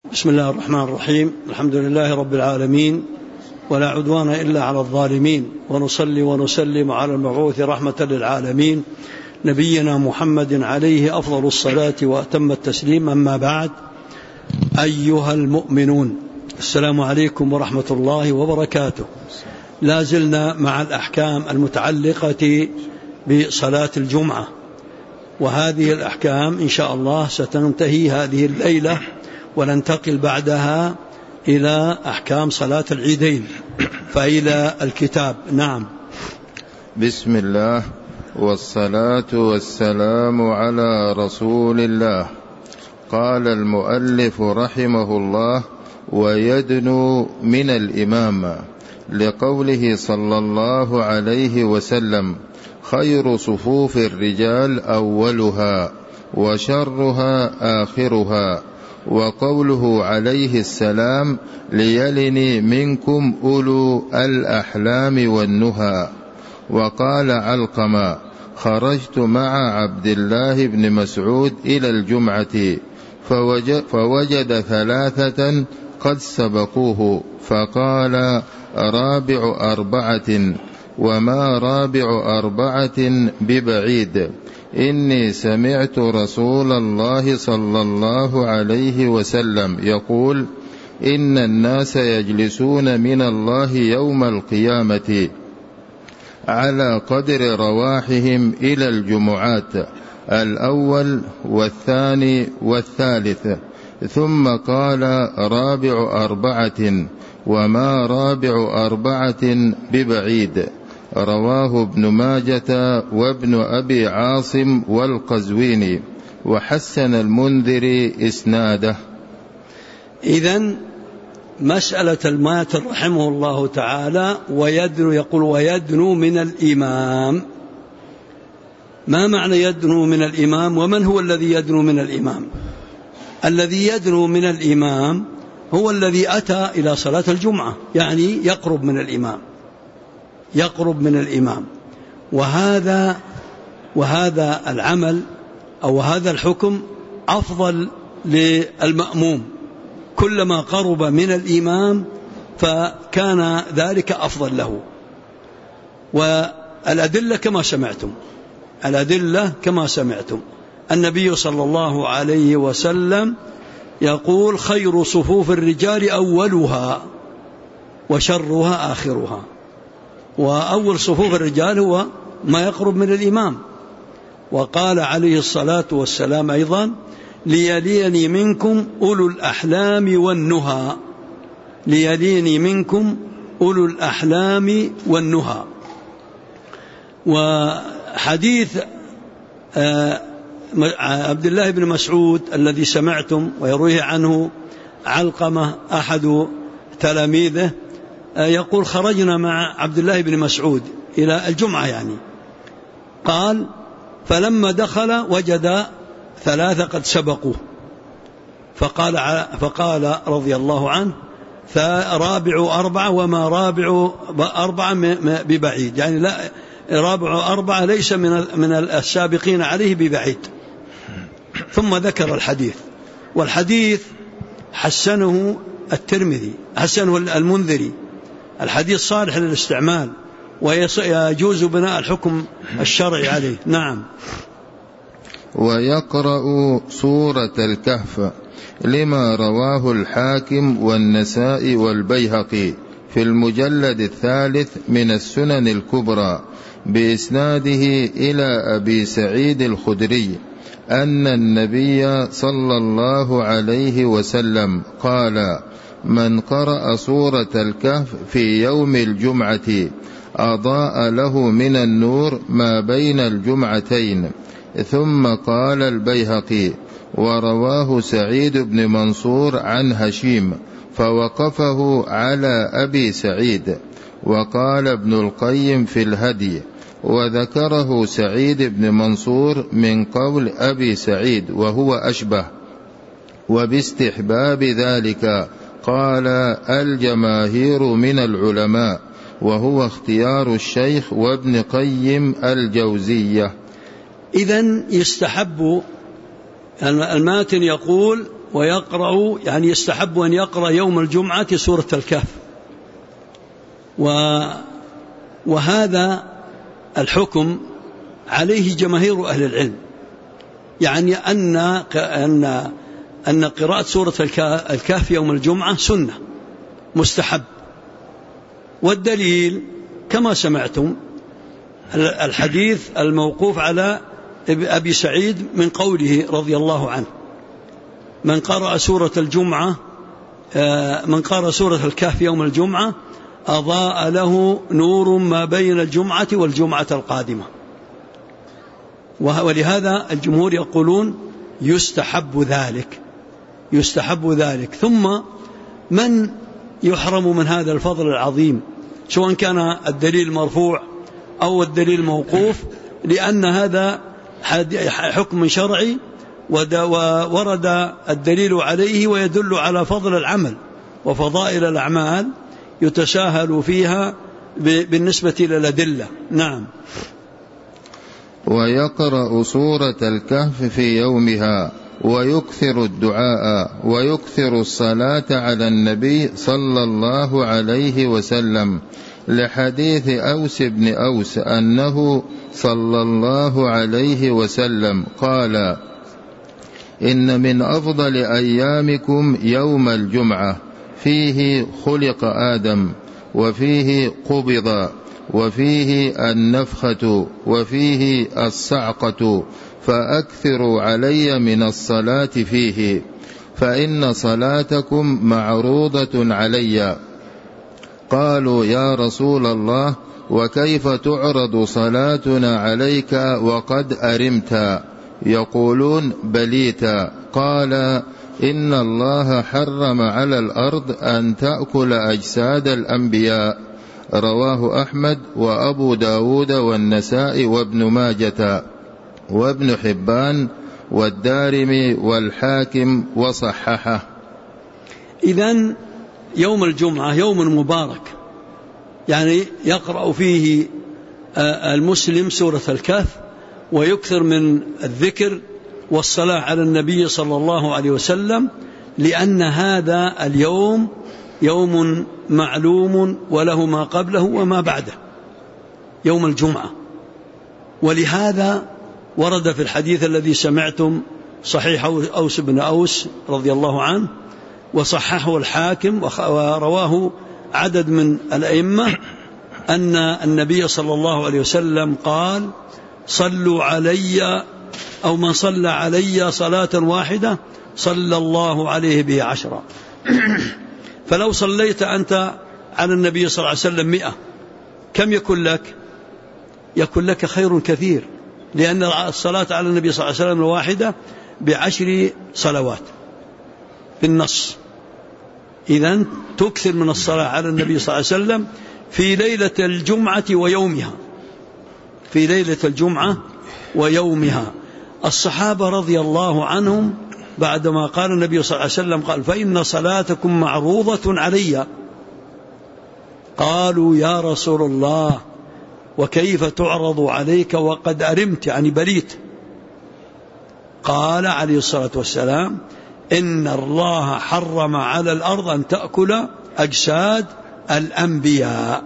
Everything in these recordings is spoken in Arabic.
بسم الله الرحمن الرحيم. الحمد لله رب العالمين، ولا عدوان إلا على الظالمين، ونصلي ونسلم على المبعوث رحمة للعالمين نبينا محمد عليه أفضل الصلاة وأتم التسليم. أما بعد، أيها المؤمنون، السلام عليكم ورحمة الله وبركاته. لا زلنا مع الأحكام المتعلقة بصلاة الجمعة، وهذه الأحكام إن شاء الله ستنتهي هذه الليلة، وننتقل بعدها إلى أحكام صلاة العيدين. فإلى الكتاب. نعم. بسم الله والصلاة والسلام على رسول الله. قال المؤلف رحمه الله: ويدنو من الإمام، لقوله صلى الله عليه وسلم: خير صفوف الرجال أولها وشرها آخرها. وقوله عليه السلام: ليلني منكم أولو الأحلام والنهى. وقال علقمة: خرجت مع عبد الله بن مسعود إلى الجمعة فوجد ثلاثة قد سبقوه، فقال: رابع أربعة، وما رابع أربعة ببعيد. إني سمعت رسول الله صلى الله عليه وسلم يقول: إن الناس يجلسون من الله يوم القيامة على قدر رواحهم إلى الجمعات، الأول والثاني والثالث. ثم قال: رابع أربعة، وما رابع أربعة ببعيد. رواه ابن ماجة وابن أبي عاصم والقزويني، وحسن المنذري إسناده. إذن مسألة الماتر رحمه الله تعالى ويدنو، يقول ويدنو من الإمام. ما معنى يدنو من الإمام؟ ومن هو الذي يدنو من الإمام؟ الذي يدنو من الإمام هو الذي أتى إلى صلاة الجمعة، يعني يقرب من الإمام، يقرب من الإمام. وهذا العمل أو هذا الحكم أفضل للمأموم، كلما قرب من الإمام فكان ذلك أفضل له. والأدلة كما سمعتم، الأدلة كما سمعتم. النبي صلى الله عليه وسلم يقول: خير صفوف الرجال أولها وشرها آخرها. وأول صفوف الرجال هو ما يقرب من الإمام. وقال عليه الصلاة والسلام أيضا: ليليني منكم أولو الأحلام والنهى. ليليني منكم أولو الأحلام والنهى. وحديث عبد الله بن مسعود الذي سمعتم ويرويه عنه علقمة أحد تلاميذه، يقول: خرجنا مع عبد الله بن مسعود إلى الجمعة، يعني قال: فلما دخل وجد ثلاثة قد سبقوه، فقال رضي الله عنه: رابع أربعة، وما رابع أربعة ببعيد، يعني لا، رابع أربعة ليس من السابقين عليه ببعيد. ثم ذكر الحديث، والحديث حسنه الترمذي، حسنه المنذري. الحديث صالح للاستعمال ويجوز بناء الحكم الشرعي عليه. نعم. ويقرأ سورة الكهف، لما رواه الحاكم والنسائي والبيهقي في المجلد الثالث من السنن الكبرى بإسناده إلى أبي سعيد الخدري أن النبي صلى الله عليه وسلم قال: من قرأ سورة الكهف في يوم الجمعة أضاء له من النور ما بين الجمعتين. ثم قال البيهقي: ورواه سعيد بن منصور عن هشيم، فوقفه على أبي سعيد. وقال ابن القيم في الهدي: وذكره سعيد بن منصور من قول أبي سعيد وهو أشبه. وباستحباب ذلك قال الجماهير من العلماء، وهو اختيار الشيخ وابن قيم الجوزية. إذن يستحب الماتن يقول ويقرأ، يعني يستحب أن يقرأ يوم الجمعة سورة الكهف. وهذا الحكم عليه جماهير أهل العلم، يعني أن قراءة سورة الكهف يوم الجمعة سنة مستحب. والدليل كما سمعتم الحديث الموقوف على أبي سعيد من قوله رضي الله عنه: من قرأ سورة الكهف يوم الجمعة أضاء له نور ما بين الجمعة والجمعة القادمة. ولهذا الجمهور يقولون يستحب ذلك. ثم من يحرم من هذا الفضل العظيم، سواء كان الدليل مرفوع أو الدليل موقوف، لأن هذا حكم شرعي وورد الدليل عليه، ويدل على فضل العمل وفضائل الأعمال يتساهل فيها بالنسبة إلى الأدلة. نعم. ويقرأ سورة الكهف في يومها ويكثر الدعاء ويكثر الصلاة على النبي صلى الله عليه وسلم، لحديث أوس بن أوس أنه صلى الله عليه وسلم قال: إن من أفضل أيامكم يوم الجمعة، فيه خلق آدم، وفيه قبض، وفيه النفخة، وفيه الصعقة، فأكثروا علي من الصلاة فيه، فإن صلاتكم معروضة علي. قالوا: يا رسول الله، وكيف تعرض صلاتنا عليك وقد أرمت؟ يقولون: بليت. قال: إن الله حرم على الأرض أن تأكل أجساد الأنبياء. رواه أحمد وأبو داود والنسائي وابن ماجة وابن حبان والدارمي والحاكم وصححه. إذن يوم الجمعة يوم مبارك، يعني يقرأ فيه المسلم سورة الكهف، ويكثر من الذكر والصلاة على النبي صلى الله عليه وسلم، لأن هذا اليوم يوم معلوم وله ما قبله وما بعده، يوم الجمعة. ولهذا ورد في الحديث الذي سمعتم صحيح أوس بن أوس رضي الله عنه، وصححه الحاكم ورواه عدد من الأئمة، أن النبي صلى الله عليه وسلم قال: صلوا علي، أو من صلى علي صلاة واحدة صلى الله عليه به 10. فلو صليت أنت على النبي صلى الله عليه وسلم 100، كم يكون لك؟ يكون لك خير كثير، لأن الصلاة على النبي صلى الله عليه وسلم الواحدة ب10 صلوات بالنص. إذن تكثر من الصلاة على النبي صلى الله عليه وسلم في ليلة الجمعة ويومها، في ليلة الجمعة ويومها. الصحابة رضي الله عنهم بعدما قال النبي صلى الله عليه وسلم قال: فإن صلاتكم معروضة علي. قالوا: يا رسول الله، وكيف تعرض عليك وقد أرمت، يعني بليت؟ قال عليه الصلاة والسلام: إن الله حرم على الأرض أن تأكل أجساد الأنبياء.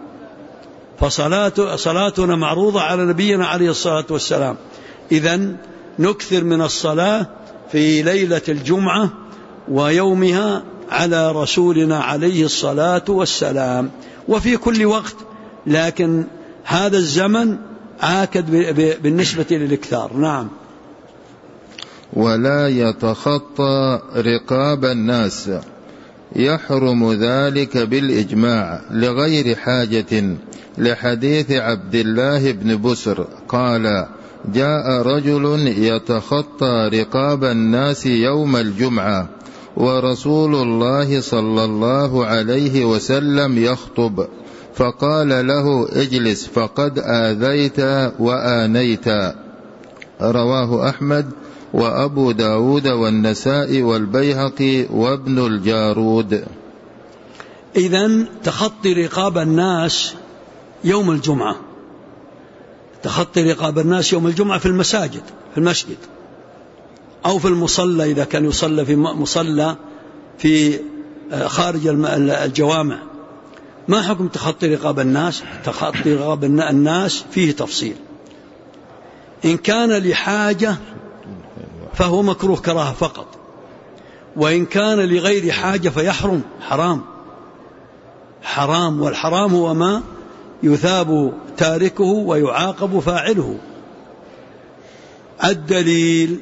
فصلاتنا معروضة على نبينا عليه الصلاة والسلام. إذن نكثر من الصلاة في ليلة الجمعة ويومها على رسولنا عليه الصلاة والسلام، وفي كل وقت، لكن هذا الزمن آكد بالنسبة للإكثار. نعم. ولا يتخطى رقاب الناس، يحرم ذلك بالإجماع لغير حاجة، لحديث عبد الله بن بسر قال: جاء رجل يتخطى رقاب الناس يوم الجمعة، ورسول الله صلى الله عليه وسلم يخطب، فقال له: اجلس فقد آذيت وآنيت. رواه أحمد وأبو داود والنسائي والبيهقي وابن الجارود. إذن تخطي رقاب الناس يوم الجمعة، تخطي رقاب الناس يوم الجمعة في المساجد، في المسجد، أو في المصلى إذا كان يصلى في مصلى في خارج الجوامع. ما حكم تخطي رقاب الناس؟ تخطي رقاب الناس فيه تفصيل. إن كان لحاجة فهو مكروه كراهة فقط، وإن كان لغير حاجة فيحرم، حرام، والحرام هو ما يثاب تاركه ويعاقب فاعله. الدليل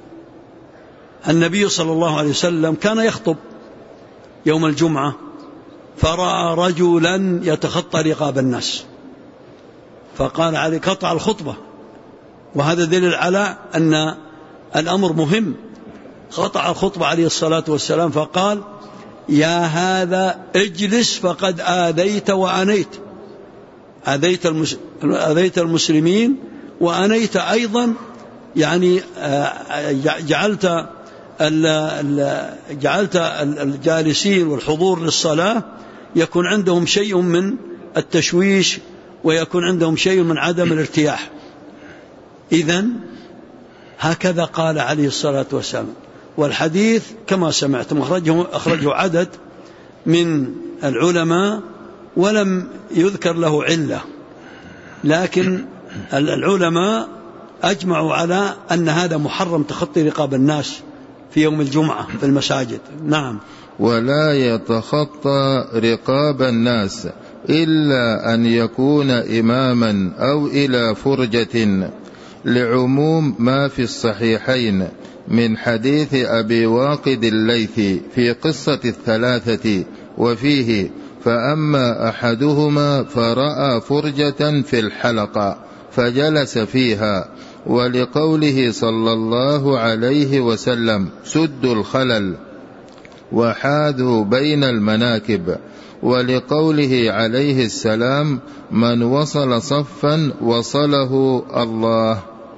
النبي صلى الله عليه وسلم كان يخطب يوم الجمعة فرأى رجلا يتخطى رقاب الناس، فقال عليه قطع الخطبة، وهذا دليل على أن الأمر مهم. قطع الخطبة عليه الصلاة والسلام فقال يا هذا اجلس فقد آذيت وأنيت، آذيت المسلمين وأنيت أيضا، يعني جعلت الجالسين والحضور للصلاة يكون عندهم شيء من التشويش ويكون عندهم شيء من عدم الارتياح. إذن هكذا قال عليه الصلاة والسلام. والحديث كما سمعتم أخرجه عدد من العلماء ولم يذكر له علة، لكن العلماء أجمعوا على أن هذا محرم تخطي رقاب الناس في يوم الجمعة في المساجد. نعم. ولا يتخطى رقاب الناس إلا أن يكون إماما أو إلى فرجة، لعموم ما في الصحيحين من حديث أبي واقد الليثي في قصة الثلاثة، وفيه فأما أحدهما فرأى فرجة في الحلقة فجلس فيها، ولقوله صلى الله عليه وسلم سدوا الخلل وحاذوا بين المناكب، ولقوله عليه السلام من وصل صفا وصله الله.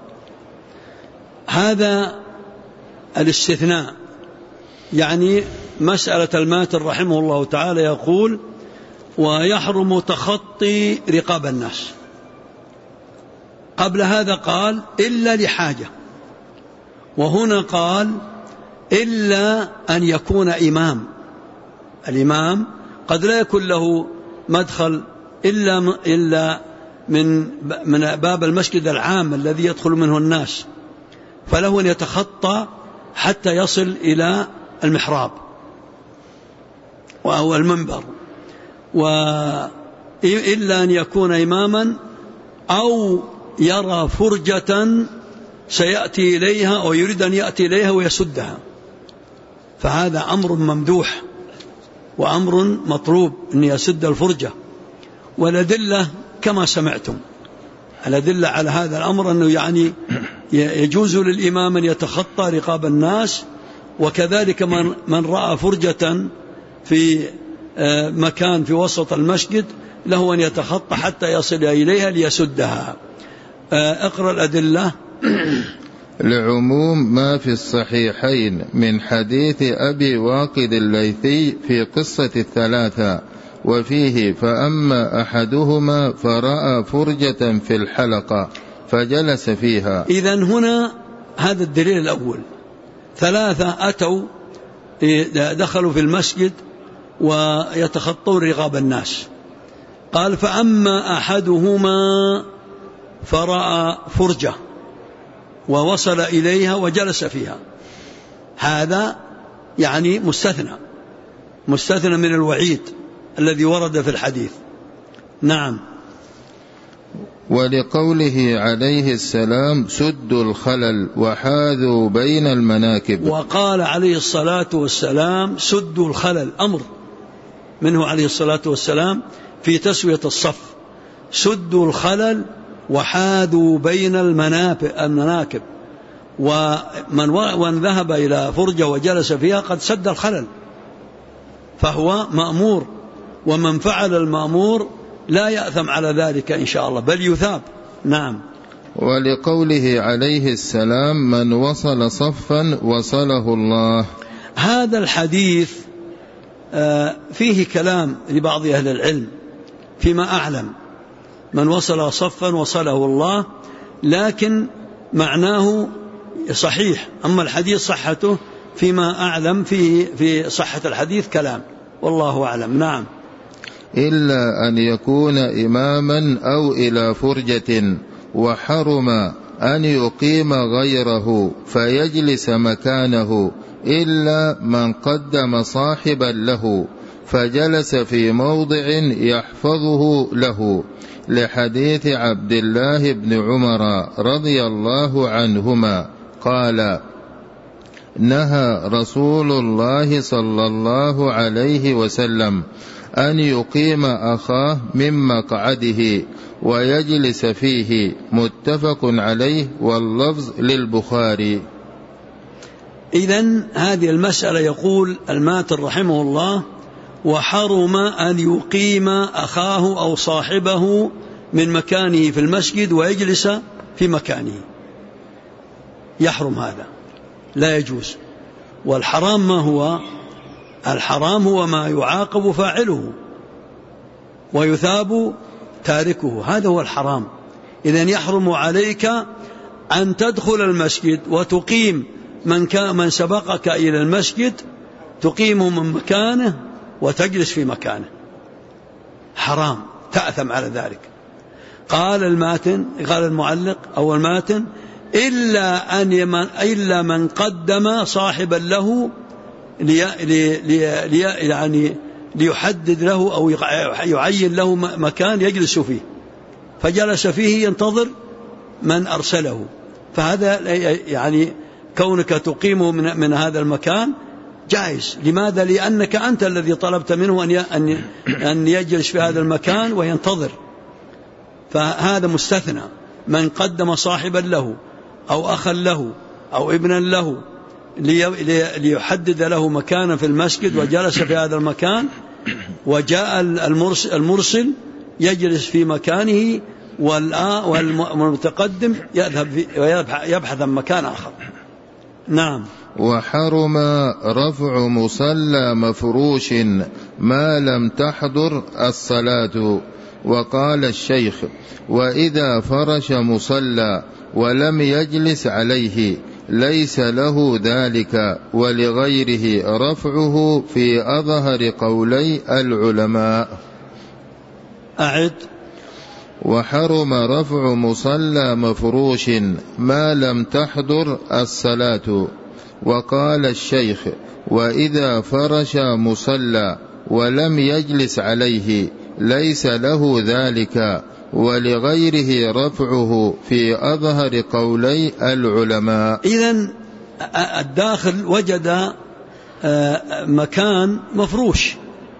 هذا الاستثناء، يعني مسألة الماتر رحمه الله تعالى يقول ويحرم تخطي رقاب الناس. قبل هذا قال إلا لحاجة، وهنا قال إلا أن يكون إمام. الإمام قد لا يكون له مدخل إلا من باب المسجد العام الذي يدخل منه الناس، فله أن يتخطى حتى يصل إلى المحراب أو المنبر، وإلا أن يكون إماما أو يرى فرجة سيأتي إليها أو يريد أن يأتي إليها ويسدها، فهذا أمر ممدوح وأمر مطلوب أن يسد الفرجة. والأدلة كما سمعتم، الأدلة على هذا الأمر أنه يعني يجوز للإمام أن يتخطى رقاب الناس، وكذلك من رأى فرجة في مكان في وسط المسجد له أن يتخطى حتى يصل إليها ليسدها. اقرأ الأدلة. لعموم ما في الصحيحين من حديث أبي واقد الليثي في قصة الثلاثة، وفيه فأما أحدهما فرأى فرجة في الحلقة فجلس فيها. إذن هنا هذا الدليل الأول، ثلاثة أتوا دخلوا في المسجد ويتخطون رقاب الناس، قال فأما أحدهما فرأى فرجة ووصل إليها وجلس فيها، هذا يعني مستثنى من الوعيد الذي ورد في الحديث. نعم. ولقوله عليه السلام سدوا الخلل وحاذوا بين المناكب، وقال عليه الصلاة والسلام سدوا الخلل، أمر منه عليه الصلاة والسلام في تسوية الصف، سدوا الخلل وحاذوا بين المناكب، ومن ذهب إلى فرجة وجلس فيها قد سد الخلل، فهو مأمور، ومن فعل المأمور لا يأثم على ذلك إن شاء الله بل يثاب. نعم. ولقوله عليه السلام من وصل صفا وصله الله، هذا الحديث فيه كلام لبعض أهل العلم فيما أعلم، من وصل صفا وصله الله، لكن معناه صحيح. أما الحديث صحته فيما أعلم في صحة الحديث كلام، والله أعلم. نعم. إلا أن يكون إماما أو إلى فرجة، وحرم أن يقيم غيره فيجلس مكانه إلا من قدم صاحبا له فجلس في موضع يحفظه له، لحديث عبد الله بن عمر رضي الله عنهما قال: نهى رسول الله صلى الله عليه وسلم أن يقيم أخاه من مقعده ويجلس فيه، متفق عليه، واللفظ للبخاري. إذن هذه المسألة يقول الماتن رحمه الله: وحرم أن يقيم أخاه أو صاحبه من مكانه في المسجد ويجلس في مكانه. يحرم هذا، لا يجوز. والحرام ما هو؟ الحرام هو ما يعاقب فاعله ويثاب تاركه، هذا هو الحرام. إذن يحرم عليك أن تدخل المسجد وتقيم من سبقك إلى المسجد، تقيمه من مكانه وتجلس في مكانه، حرام، تأثم على ذلك. قال المعلق أو الماتن: إلا من قدم صاحبا له يعني ليحدد له أو يعين له مكان يجلس فيه، فجلس فيه ينتظر من أرسله، فهذا يعني كونك تقيمه من هذا المكان جائز. لماذا؟ لأنك أنت الذي طلبت منه أن يجلس في هذا المكان وينتظر، فهذا مستثنى. من قدم صاحبا له أو أخا له أو ابنا له ليحدد له مكانا في المسجد وجلس في هذا المكان، وجاء المرسل يجلس في مكانه، والمتقدم يبحث عن مكان آخر. نعم. وحرم رفع مصلى مفروش ما لم تحضر الصلاة. وقال الشيخ: وإذا فرش مصلى ولم يجلس عليه ليس له ذلك، ولغيره رفعه في أظهر قولي العلماء. أعد. وحرم رفع مصلى مفروش ما لم تحضر الصلاة. وقال الشيخ: وإذا فرش مصلى ولم يجلس عليه ليس له ذلك، ولغيره رفعه في أظهر قولي العلماء. إذن الداخل وجد مكان مفروش،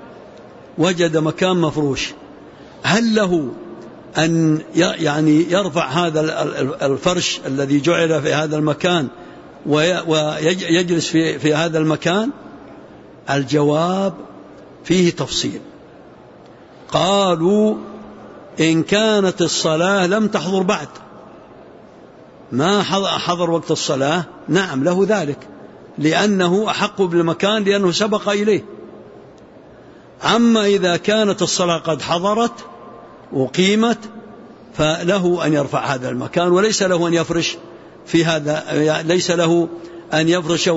هل له أن يعني يرفع هذا الفرش الذي جعل في هذا المكان ويجلس في هذا المكان؟ الجواب فيه تفصيل. قالوا: إن كانت الصلاة لم تحضر بعد، ما حضر وقت الصلاة، نعم له ذلك، لأنه أحق بالمكان لأنه سبق إليه. أما إذا كانت الصلاة قد حضرت وقيمت فله أن يرفع هذا المكان، وليس له أن يفرش في هذا، ليس له أن يفرش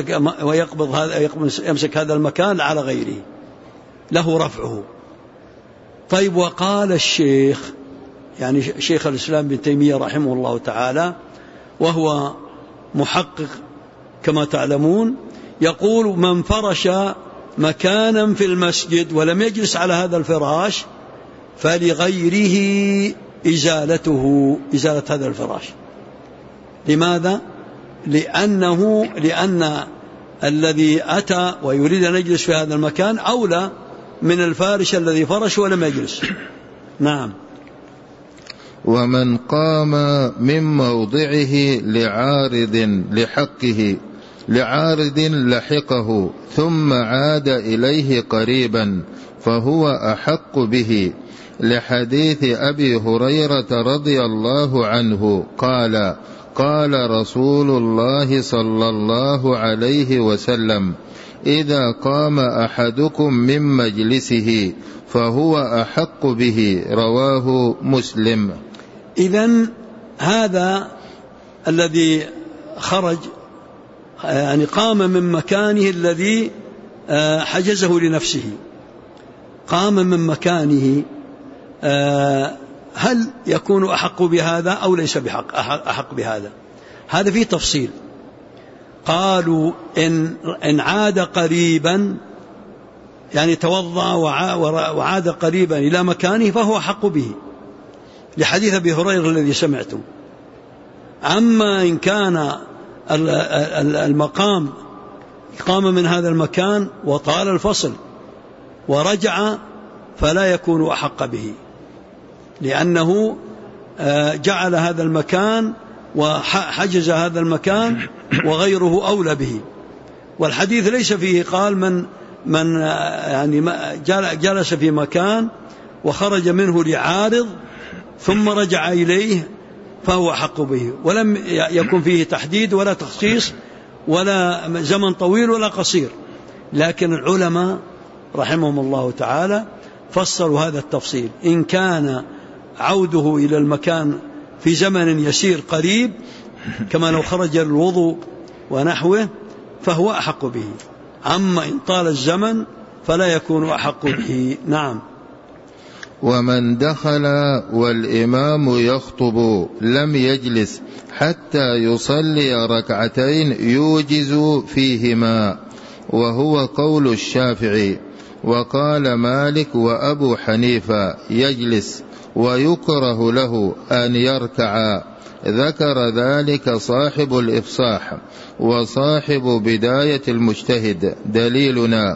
يمسك هذا المكان على غيره، له رفعه. طيب، وقال الشيخ، يعني شيخ الإسلام ابن تيمية رحمه الله تعالى، وهو محقق كما تعلمون، يقول: من فرش مكانا في المسجد ولم يجلس على هذا الفراش فلغيره إزالة هذا الفراش. لماذا؟ لأن الذي أتى ويريد أن يجلس في هذا المكان أولى من الفارش الذي فرش ولم يجلس. نعم. ومن قام من موضعه لعارض لحقه ثم عاد إليه قريبا فهو أحق به، لحديث أبي هريرة رضي الله عنه قال: قال رسول الله صلى الله عليه وسلم: إذا قام أحدكم من مجلسه فهو أحق به، رواه مسلم. إذن هذا الذي خرج يعني قام من مكانه الذي حجزه لنفسه، قام من مكانه، هل يكون أحق بهذا أو ليس أحق بهذا؟ هذا فيه تفصيل. قالوا إن عاد قريبا، يعني توضأ وعاد قريبا إلى مكانه فهو أحق به، لحديث أبي هريرة الذي سمعته. أما إن كان المقام قام من هذا المكان وطال الفصل ورجع فلا يكون أحق به، لأنه جعل هذا المكان وحجز هذا المكان وغيره أولى به. والحديث ليس فيه قال من يعني جلس في مكان وخرج منه لعارض ثم رجع إليه فهو أحق به، ولم يكن فيه تحديد ولا تخصيص ولا زمن طويل ولا قصير. لكن العلماء رحمهم الله تعالى فسروا هذا التفصيل، إن كان عوده إلى المكان في زمن يسير قريب كما لو خرج للوضوء ونحوه فهو أحق به، أما إن طال الزمن فلا يكون أحق به. نعم. ومن دخل والإمام يخطب لم يجلس حتى يصلي ركعتين يوجز فيهما، وهو قول الشافعي، وقال مالك وأبو حنيفة يجلس ويكره له أن يركع. ذكر ذلك صاحب الإفصاح وصاحب بداية المجتهد. دليلنا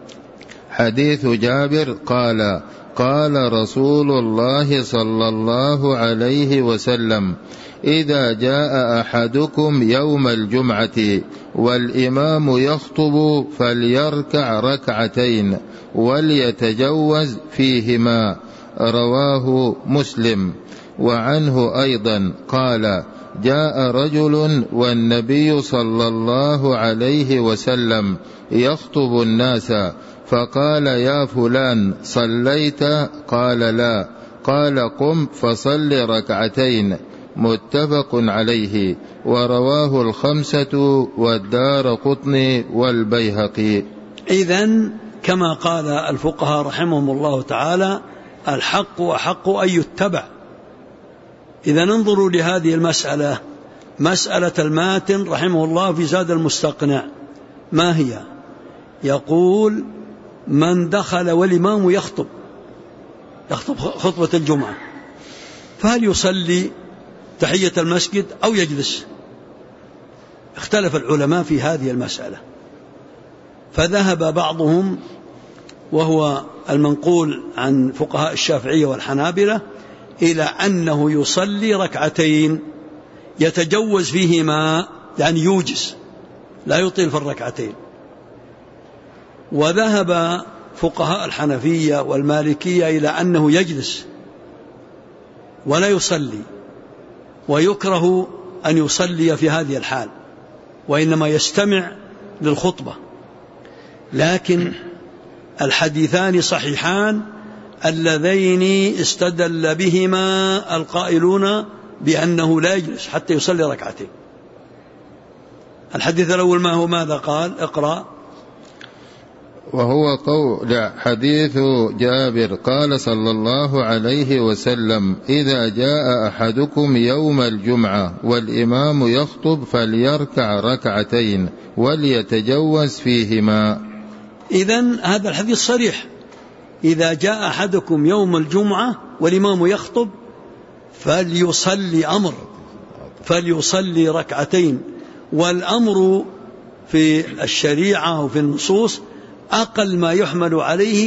حديث جابر قال قال رسول الله صلى الله عليه وسلم: إذا جاء أحدكم يوم الجمعة والإمام يخطب فليركع ركعتين وليتجوز فيهما. رواه مسلم. وعنه أيضا قال: جاء رجل والنبي صلى الله عليه وسلم يخطب الناس فقال: يا فلان صليت؟ قال: لا. قال: قم فصل ركعتين. متفق عليه. ورواه الخمسة والدارقطني والبيهقي. إذن كما قال الفقهاء رحمهم الله تعالى: الحق أحق أن يتبع. إذا انظروا لهذه المسألة، مسألة الماتن رحمه الله في زاد المستقنع، ما هي؟ يقول: من دخل والإمام يخطب خطبة الجمعة فهل يصلي تحية المسجد أو يجلس؟ اختلف العلماء في هذه المسألة، فذهب بعضهم وهو المنقول عن فقهاء الشافعية والحنابلة إلى أنه يصلي ركعتين يتجوز فيهما، يعني يوجز لا يطيل في الركعتين. وذهب فقهاء الحنفية والمالكية إلى أنه يجلس ولا يصلي، ويكره أن يصلي في هذه الحال وإنما يستمع للخطبة. لكن الحديثان صحيحان اللذين استدل بهما القائلون بأنه لا يجلس حتى يصلي ركعتين. الحديث الأول ما هو؟ ماذا قال؟ اقرأ. وهو قول حديث جابر قال صلى الله عليه وسلم: إذا جاء أحدكم يوم الجمعة والإمام يخطب فليركع ركعتين وليتجوز فيهما. إذن هذا الحديث صريح: إذا جاء أحدكم يوم الجمعة والإمام يخطب فليصلي ركعتين. والأمر في الشريعة وفي النصوص أقل ما يحمل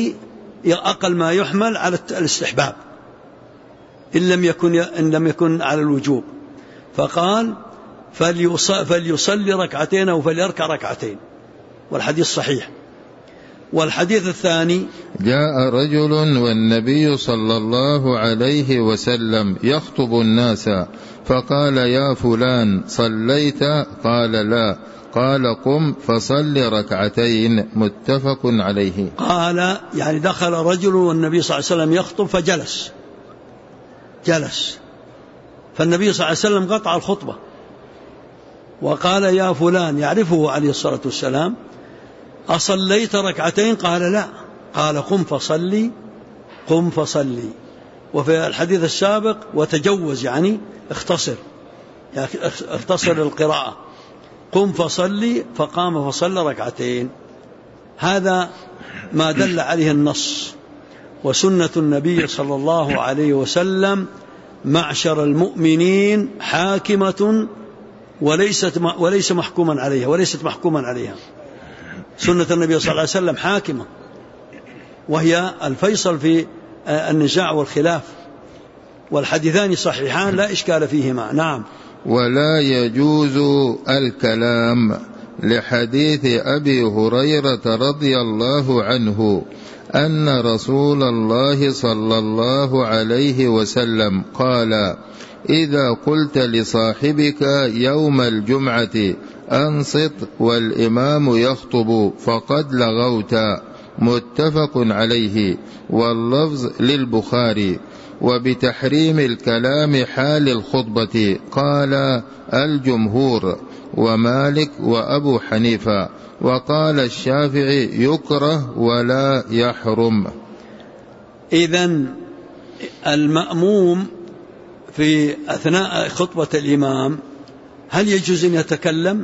على الاستحباب إن لم يكن على الوجوب. فقال: فليصلي ركعتين أو فليركع ركعتين، والحديث صحيح. والحديث الثاني: جاء رجل والنبي صلى الله عليه وسلم يخطب الناس فقال: يا فلان صليت؟ قال: لا. قال: قم فصل ركعتين. متفق عليه. قال يعني دخل رجل والنبي صلى الله عليه وسلم يخطب فجلس، فالنبي صلى الله عليه وسلم قطع الخطبة وقال يا فلان، يعرفه عليه الصلاة والسلام، أصليت ركعتين؟ قال لا. قال قم فصلي، قم فصلي. وفي الحديث السابق وتجوز يعني اختصر القراءة، قم فصلي، فقام فصلى ركعتين. هذا ما دل عليه النص. وسنة النبي صلى الله عليه وسلم معشر المؤمنين حاكمة وليس محكوما عليها، وليست محكوما عليها. سنة النبي صلى الله عليه وسلم حاكمة، وهي الفيصل في النزاع والخلاف، والحديثان صحيحان لا إشكال فيهما. نعم. ولا يجوز الكلام لحديث أبي هريرة رضي الله عنه أن رسول الله صلى الله عليه وسلم قال: إذا قلت لصاحبك يوم الجمعة أنصت والإمام يخطب فقد لغوت. متفق عليه، واللفظ للبخاري. وبتحريم الكلام حال الخطبة قال الجمهور ومالك وأبو حنيفة، وقال الشافعي يكره ولا يحرم. إذن المأموم في أثناء خطبة الإمام هل يجوز أن يتكلم؟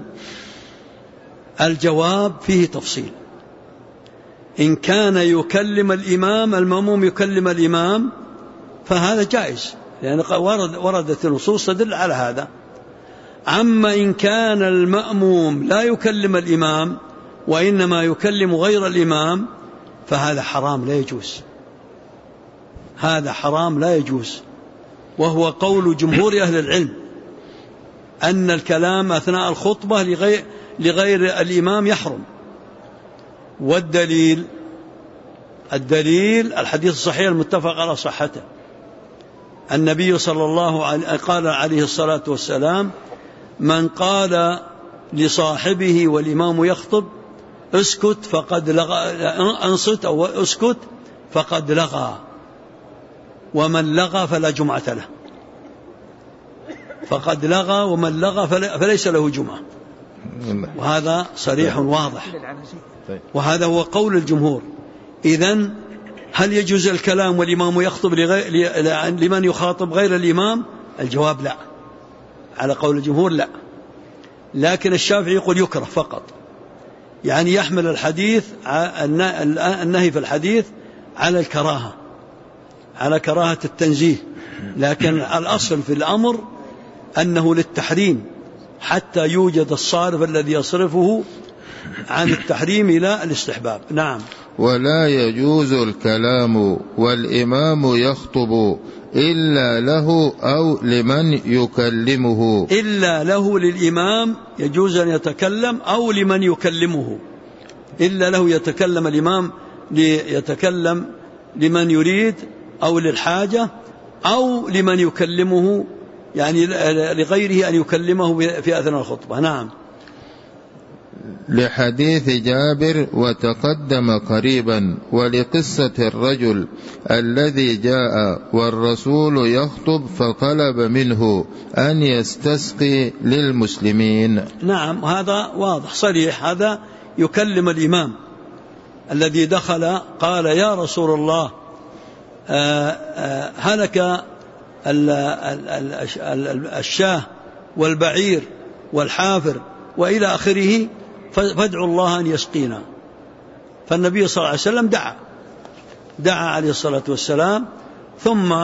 الجواب فيه تفصيل. إن كان يكلم الإمام، المأموم يكلم الإمام، فهذا جائز، لأن وردت النصوص تدل على هذا. أما إن كان المأموم لا يكلم الإمام وإنما يكلم غير الإمام، فهذا حرام لا يجوز، هذا حرام لا يجوز. وهو قول جمهور أهل العلم أن الكلام أثناء الخطبة لغير الإمام يحرم. والدليل الحديث الصحيح المتفق على صحته. النبي صلى الله عليه قال عليه الصلاة والسلام: من قال لصاحبه والإمام يخطب اسكت فقد لغى، انصت أو اسكت فقد لغى، ومن لغى فلا جمعة له. فقد لغى ومن لغى فليس له جمعة. وهذا صريح واضح، وهذا هو قول الجمهور. إذن هل يجوز الكلام والإمام يخطب لمن يخاطب غير الإمام؟ الجواب لا، على قول الجمهور لا. لكن الشافعي يقول يكره فقط، يعني يحمل الحديث النهي في الحديث على الكراهة، على كراهة التنزيه، لكن الأصل في الأمر أنه للتحريم حتى يوجد الصارف الذي يصرفه عن التحريم إلى الاستحباب. نعم. ولا يجوز الكلام والإمام يخطب إلا له أو لمن يكلمه. إلا له، للإمام يجوز أن يتكلم أو لمن يكلمه. إلا له يتكلم الإمام، يتكلم لمن يريد أو للحاجة، أو لمن يكلمه يعني لغيره أن يكلمه في أثناء الخطبة. نعم. لحديث جابر وتقدم قريبا، ولقصة الرجل الذي جاء والرسول يخطب فطلب منه أن يستسقي للمسلمين. نعم، هذا واضح صريح، هذا يكلم الإمام الذي دخل قال: يا رسول الله هلك الشاه والبعير والحافر وإلى آخره، فادعوا الله أن يسقينا. فالنبي صلى الله عليه وسلم دعا عليه الصلاة والسلام، ثم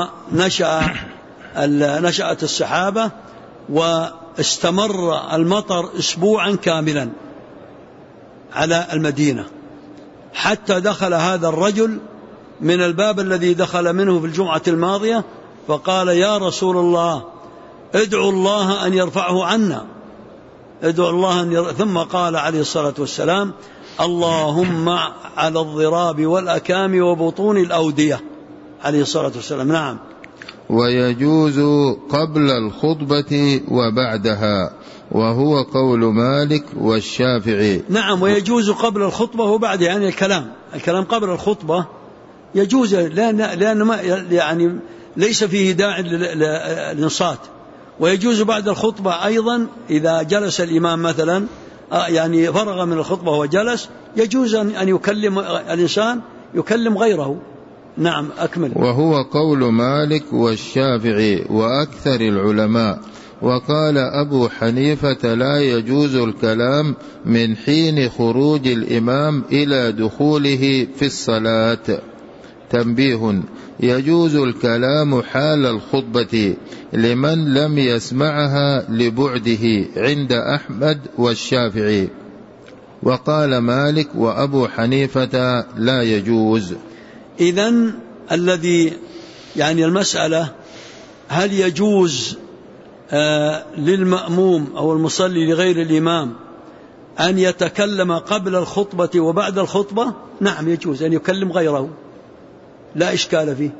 نشأت السحابة، واستمر المطر أسبوعا كاملا على المدينة، حتى دخل هذا الرجل من الباب الذي دخل منه في الجمعة الماضية، فقال: يا رسول الله ادعوا الله أن يرفعه عنا، ادعوا الله ثم قال عليه الصلاة والسلام: اللهم على الضراب والأكام وبطون الأودية، عليه الصلاة والسلام. نعم. ويجوز قبل الخطبة وبعدها، وهو قول مالك والشافعي. نعم، ويجوز قبل الخطبة وبعدها، يعني الكلام قبل الخطبة يجوز، لأن يعني ليس فيه داعي للإنصات، ويجوز بعد الخطبة أيضا إذا جلس الإمام مثلا يعني فرغ من الخطبة وجلس، يجوز أن يكلم الإنسان يكلم غيره. نعم أكمل. وهو قول مالك والشافعي وأكثر العلماء. وقال أبو حنيفة لا يجوز الكلام من حين خروج الإمام إلى دخوله في الصلاة. تنبيه: يجوز الكلام حال الخطبة لمن لم يسمعها لبعده عند أحمد والشافعي. وقال مالك وأبو حنيفة لا يجوز. إذن الذي يعني المسألة هل يجوز للمأموم أو المصلي لغير الإمام أن يتكلم قبل الخطبة وبعد الخطبة؟ نعم يجوز أن يكلم غيره، لا إشكال فيه.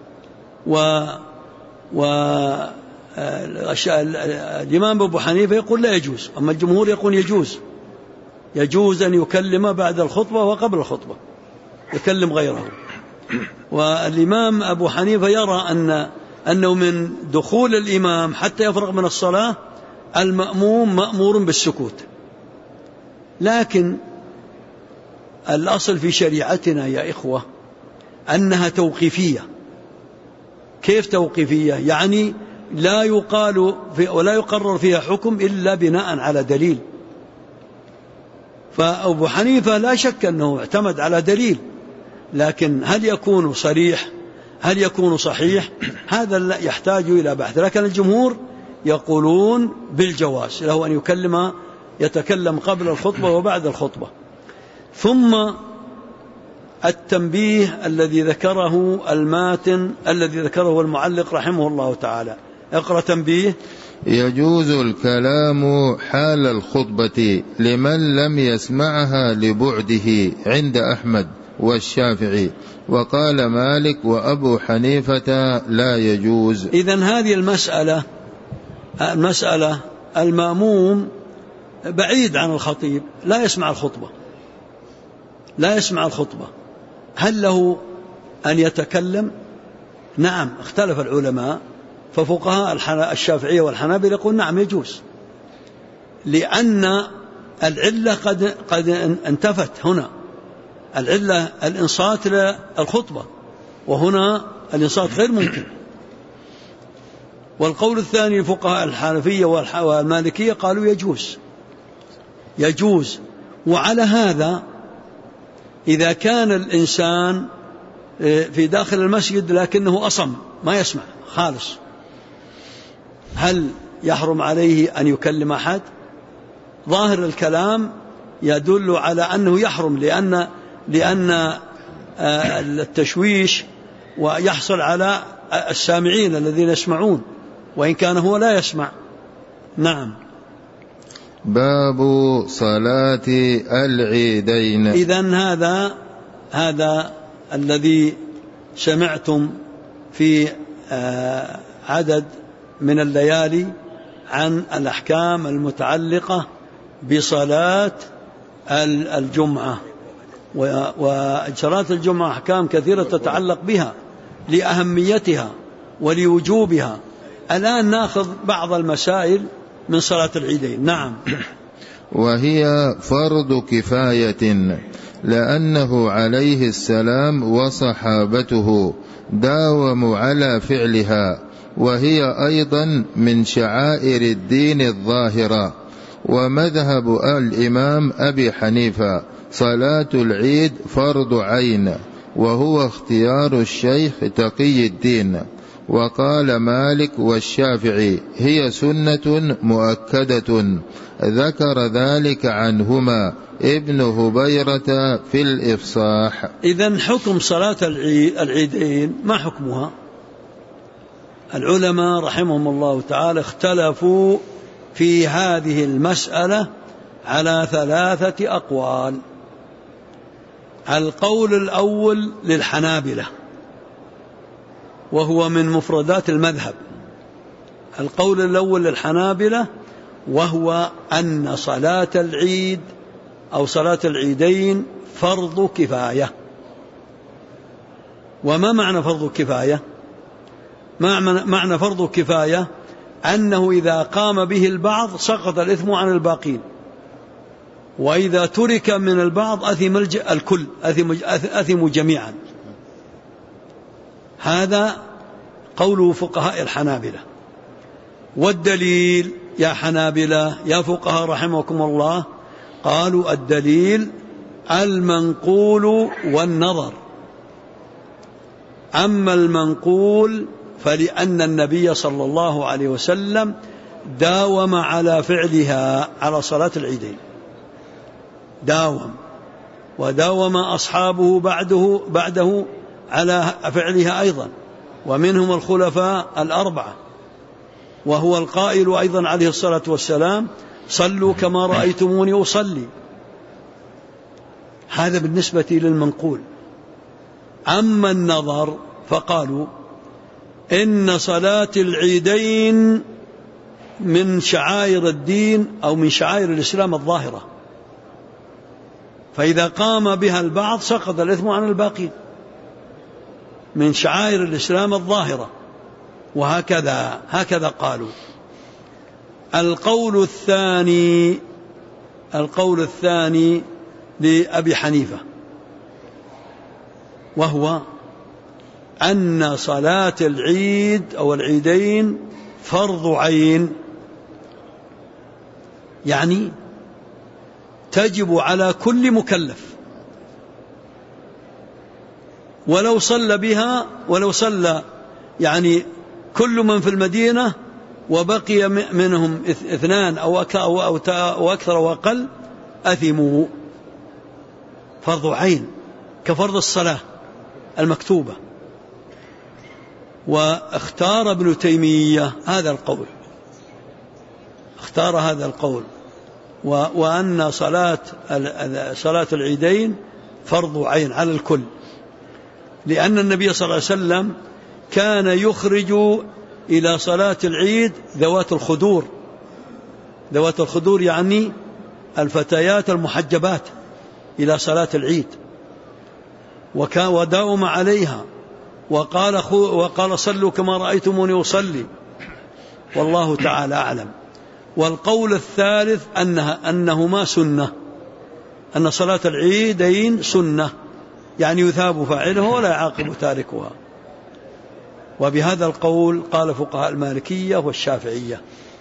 الإمام أبو حنيفة يقول لا يجوز، أما الجمهور يقول يجوز أن يكلم بعد الخطبة وقبل الخطبة، يكلم غيره. والإمام أبو حنيفة يرى أنه من دخول الإمام حتى يفرغ من الصلاة المأموم مأمور بالسكوت، لكن الأصل في شريعتنا يا إخوة أنها توقيفية. كيف توقيفية؟ يعني لا يقال ولا يقرر فيها حكم إلا بناء على دليل. فأبو حنيفة لا شك أنه اعتمد على دليل، لكن هل يكون صريح؟ هل يكون صحيح؟ هذا يحتاج إلى بحث. لكن الجمهور يقولون بالجواز له أن يتكلم قبل الخطبة وبعد الخطبة. ثم التنبيه الذي ذكره الماتن الذي ذكره المعلق رحمه الله تعالى. اقرأ تنبيه: يجوز الكلام حال الخطبة لمن لم يسمعها لبعده عند أحمد والشافعي. وقال مالك وأبو حنيفة لا يجوز. إذن هذه المسألة المأموم بعيد عن الخطيب، لا يسمع الخطبة، هل له أن يتكلم؟ نعم، اختلف العلماء، ففقهاء الشافعية والحنابلة يقول نعم يجوز، لأن العلة قد انتفت هنا. العلة الإنصات للخطبة، وهنا الإنصات غير ممكن. والقول الثاني الفقهاء الحنفية والمالكية قالوا يجوز. وعلى هذا إذا كان الإنسان في داخل المسجد لكنه أصم ما يسمع خالص، هل يحرم عليه أن يكلم أحد؟ ظاهر الكلام يدل على أنه يحرم، لأن التشويش ويحصل على السامعين الذين يسمعون وإن كان هو لا يسمع. نعم. باب صلاة العيدين. إذن هذا الذي سمعتم في عدد من الليالي عن الأحكام المتعلقة بصلاة الجمعة. وصلاة الجمعة أحكام كثيرة تتعلق بها لأهميتها ولوجوبها. الآن نأخذ بعض المسائل من صلاة العيدين. نعم. وهي فرض كفاية، لأنه عليه السلام وصحابته داوموا على فعلها، وهي أيضا من شعائر الدين الظاهرة. ومذهب الإمام أبي حنيفة صلاة العيد فرض عين، وهو اختيار الشيخ تقي الدين. وقال مالك والشافعي هي سنة مؤكدة، ذكر ذلك عنهما ابن هبيرة في الإفصاح. إذن حكم صلاة العيدين ما حكمها؟ العلماء رحمهم الله تعالى اختلفوا في هذه المسألة على 3 أقوال. القول الأول للحنابلة، وهو من مفردات المذهب. القول الأول للحنابلة وهو أن صلاة العيد أو صلاة العيدين فرض كفاية. وما معنى فرض كفاية؟ معنى فرض كفاية أنه إذا قام به البعض سقط الإثم عن الباقين، وإذا ترك من البعض أثم الكل، أثموا جميعا. هذا قول فقهاء الحنابلة. والدليل يا حنابلة يا فقهاء رحمكم الله، قالوا الدليل المنقول والنظر. أما المنقول فلأن النبي صلى الله عليه وسلم داوم على فعلها على صلاة العيدين، داوم، وداوم أصحابه بعده على فعلها أيضا، ومنهم الخلفاء الأربعة، وهو القائل أيضا عليه الصلاة والسلام: صلوا كما رأيتموني أصلي. هذا بالنسبة للمنقول. أما النظر فقالوا إن صلاة العيدين من شعائر الدين أو من شعائر الإسلام الظاهرة، فإذا قام بها البعض سقط الإثم عن الباقين، من شعائر الإسلام الظاهرة. وهكذا قالوا. القول الثاني لأبي حنيفة، وهو أن صلاة العيد أو العيدين فرض عين، يعني تجب على كل مكلف، ولو صلى يعني كل من في المدينة وبقي منهم 2 أو أكثر وأقل أثموا. فرض عين كفرض الصلاة المكتوبة. واختار ابن تيمية هذا القول، اختار هذا القول، وأن صلاة العيدين فرض عين على الكل، لأن النبي صلى الله عليه وسلم كان يخرج إلى صلاة العيد ذوات الخدور. ذوات الخدور يعني الفتيات المحجبات إلى صلاة العيد، وداوم عليها، وقال صلوا كما رأيتموني أصلي، والله تعالى أعلم. والقول الثالث أنهما سنة، أن صلاة العيدين سنة، يعني يثاب فاعله ولا يعاقب تاركها. وبهذا القول قال فقهاء المالكية والشافعية،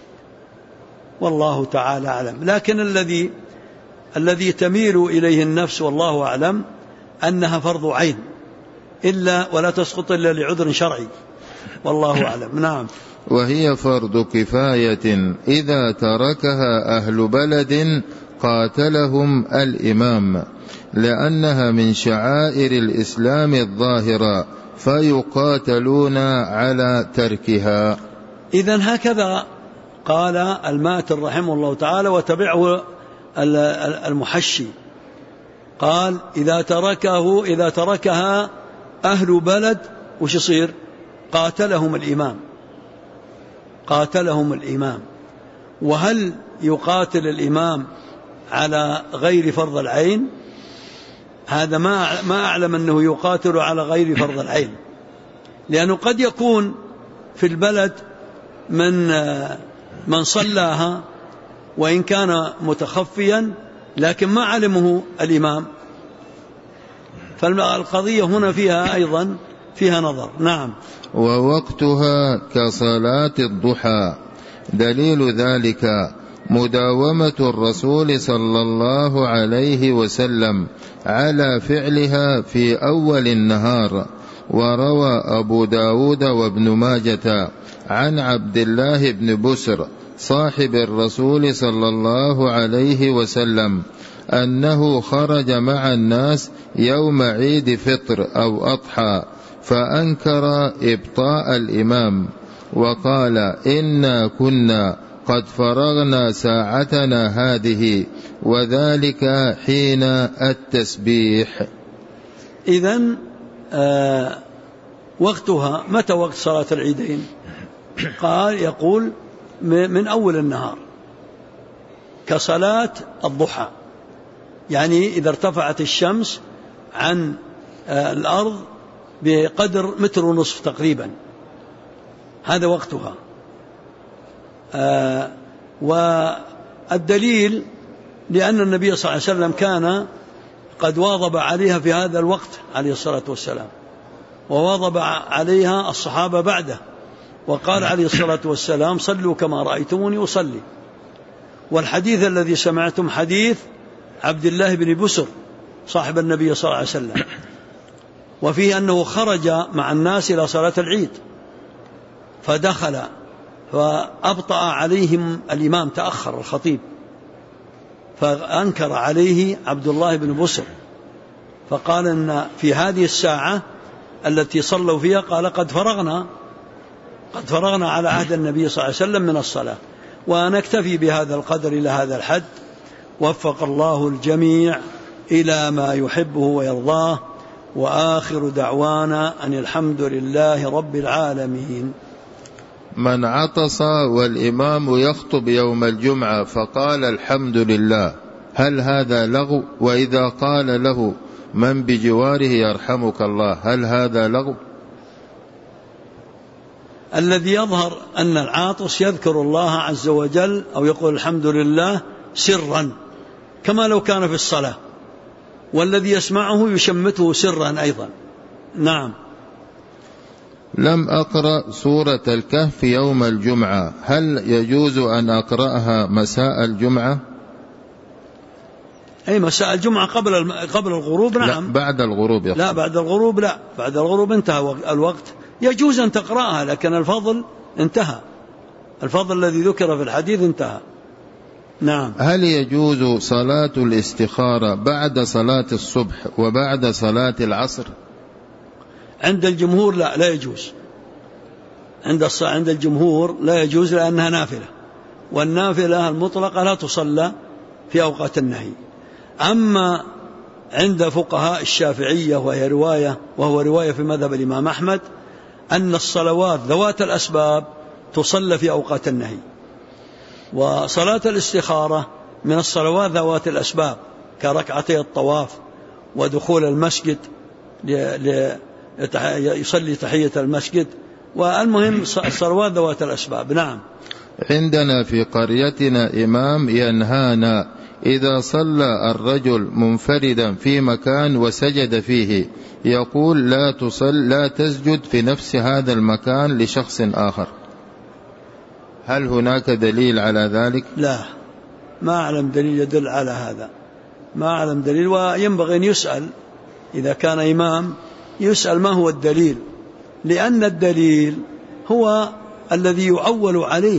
والله تعالى أعلم. لكن الذي تميل إليه النفس والله أعلم أنها فرض عين ولا تسقط إلا لعذر شرعي، والله أعلم. نعم. وهي فرض كفاية إذا تركها أهل بلد قاتلهم الإمام، لأنها من شعائر الإسلام الظاهرة، فيقاتلون على تركها. إذن هكذا قال الماتر رحمه الله تعالى، وتبعه المحشي، قال إذا تركها أهل بلد وش يصير؟ قاتلهم الإمام. وهل يقاتل الإمام على غير فرض العين؟ هذا ما أعلم أنه يقاتل على غير فرض العين، لأنه قد يكون في البلد من صلاها وإن كان متخفيا، لكن ما علمه الإمام، فالقضية هنا فيها أيضا فيها نظر. نعم. ووقتها كصلاة الضحى. دليل ذلك مداومة الرسول صلى الله عليه وسلم على فعلها في أول النهار. وروى أبو داود وابن ماجة عن عبد الله بن بسر صاحب الرسول صلى الله عليه وسلم أنه خرج مع الناس يوم عيد فطر أو أضحى، فأنكر إبطاء الإمام وقال: إنا كنا قد فرغنا ساعتنا هذه، وذلك حين التسبيح. إذن وقتها متى وقت صلاة العيدين؟ يقول من أول النهار كصلاة الضحى، يعني إذا ارتفعت الشمس عن الأرض بقدر 1.5 متر تقريبا، هذا وقتها. والدليل لأن النبي صلى الله عليه وسلم كان قد واظب عليها في هذا الوقت عليه الصلاة والسلام، وواظب عليها الصحابة بعده، وقال عليه الصلاة والسلام: صلوا كما رأيتموني أصلي. والحديث الذي سمعتم حديث عبد الله بن بسر صاحب النبي صلى الله عليه وسلم، وفيه أنه خرج مع الناس إلى صلاة العيد فدخل فأبطأ عليهم الإمام، تأخر الخطيب، فأنكر عليه عبد الله بن بسر، فقال إن في هذه الساعة التي صلوا فيها قال قد فرغنا على عهد النبي صلى الله عليه وسلم من الصلاة. ونكتفي بهذا القدر إلى هذا الحد، وفق الله الجميع إلى ما يحبه ويرضاه، وآخر دعوانا أن الحمد لله رب العالمين. من عطس والإمام يخطب يوم الجمعة فقال الحمد لله، هل هذا لغو؟ وإذا قال له من بجواره يرحمك الله، هل هذا لغو؟ الذي يظهر أن العاطس يذكر الله عز وجل أو يقول الحمد لله سرا كما لو كان في الصلاة، والذي يسمعه يشمته سرا أيضا. نعم. لم أقرأ سورة الكهف يوم الجمعة، هل يجوز أن أقرأها مساء الجمعة؟ أي مساء الجمعة قبل الغروب؟ نعم. لا بعد الغروب. لا بعد الغروب، لا بعد الغروب انتهى الوقت، يجوز أن تقرأها، لكن الفضل انتهى، الفضل الذي ذكر في الحديث انتهى. نعم. هل يجوز صلاة الاستخارة بعد صلاة الصبح وبعد صلاة العصر؟ عند الجمهور لا يجوز، عند الجمهور لا يجوز، لأنها نافلة، والنافلة المطلقة لا تصلى في أوقات النهي. أما عند فقهاء الشافعية وهو رواية في مذهب الإمام أحمد أن الصلوات ذوات الأسباب تصلى في أوقات النهي، وصلاة الاستخارة من الصلوات ذوات الأسباب كركعتي الطواف ودخول المسجد يصلي تحية المسجد، والمهم الصلوات ذوات الأسباب. نعم. عندنا في قريتنا إمام ينهانا إذا صلى الرجل منفردا في مكان وسجد فيه، يقول لا تسجد في نفس هذا المكان لشخص آخر، هل هناك دليل على ذلك؟ لا، ما أعلم دليل يدل على هذا، ما أعلم دليل. وينبغي أن يسأل إذا كان إمام، يسأل ما هو الدليل، لأن الدليل هو الذي يعول عليه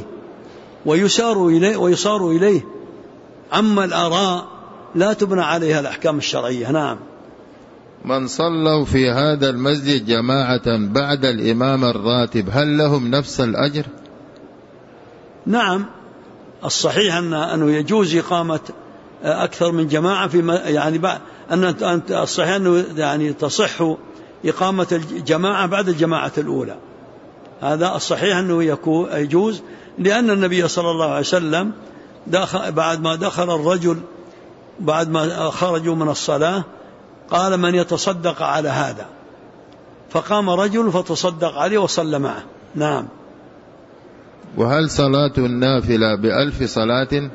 ويصار إليه، أما الآراء لا تبنى عليها الأحكام الشرعية. نعم. من صلوا في هذا المسجد جماعة بعد الإمام الراتب هل لهم نفس الأجر؟ نعم، الصحيح أنه يجوز إقامة أكثر من جماعة الصحيح أنه تصح إقامة الجماعة بعد الجماعة الأولى، هذا الصحيح أنه يجوز، لأن النبي صلى الله عليه وسلم بعد ما دخل الرجل بعد ما خرجوا من الصلاة قال من يتصدق على هذا، فقام رجل فتصدق عليه وصلى معه. نعم. وهل صلاة النافلة ب1000 صلاة؟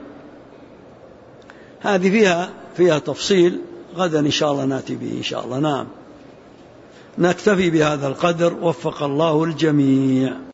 هذه فيها تفصيل، غدا إن شاء الله نأتي به إن شاء الله. نعم. نكتفي بهذا القدر، وفق الله الجميع.